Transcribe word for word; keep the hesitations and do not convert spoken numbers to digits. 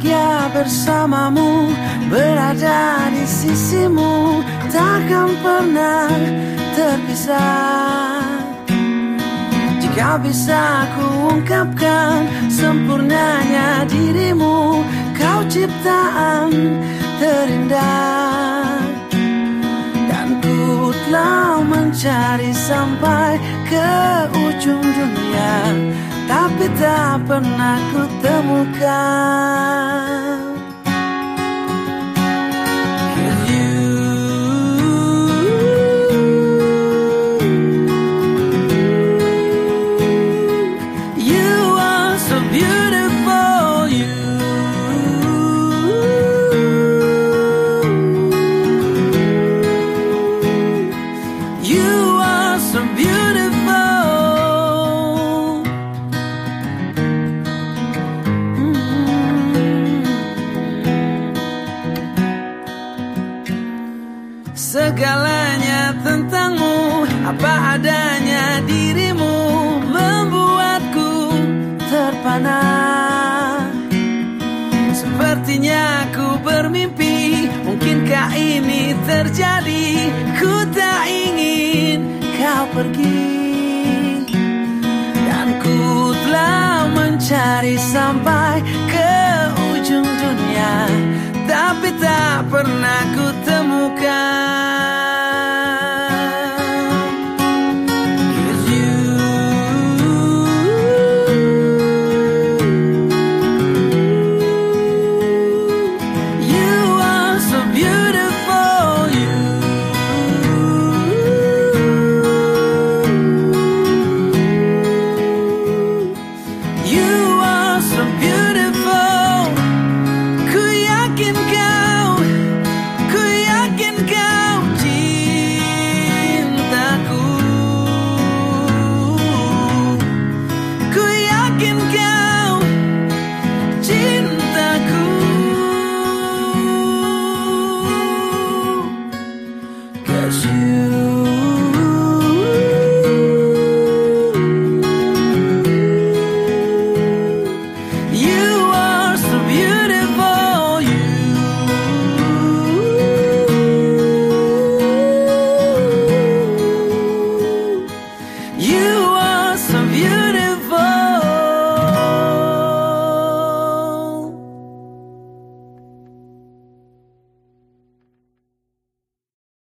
bahagia bersamamu, berada di sisimu, takkan pernah terpisah. Jika bisa ku ungkapkan sempurnanya dirimu, kau ciptaan terindah. Dan ku telah mencari sampai ke ujung dunia, tapi tak pernah ku temukan. Segalanya tentangmu, apa adanya dirimu, membuatku terpana. Sepertinya ku bermimpi, mungkinkah ini terjadi? Ku tak ingin kau pergi, dan ku telah mencari sampai ke ujung dunia, tapi tak pernah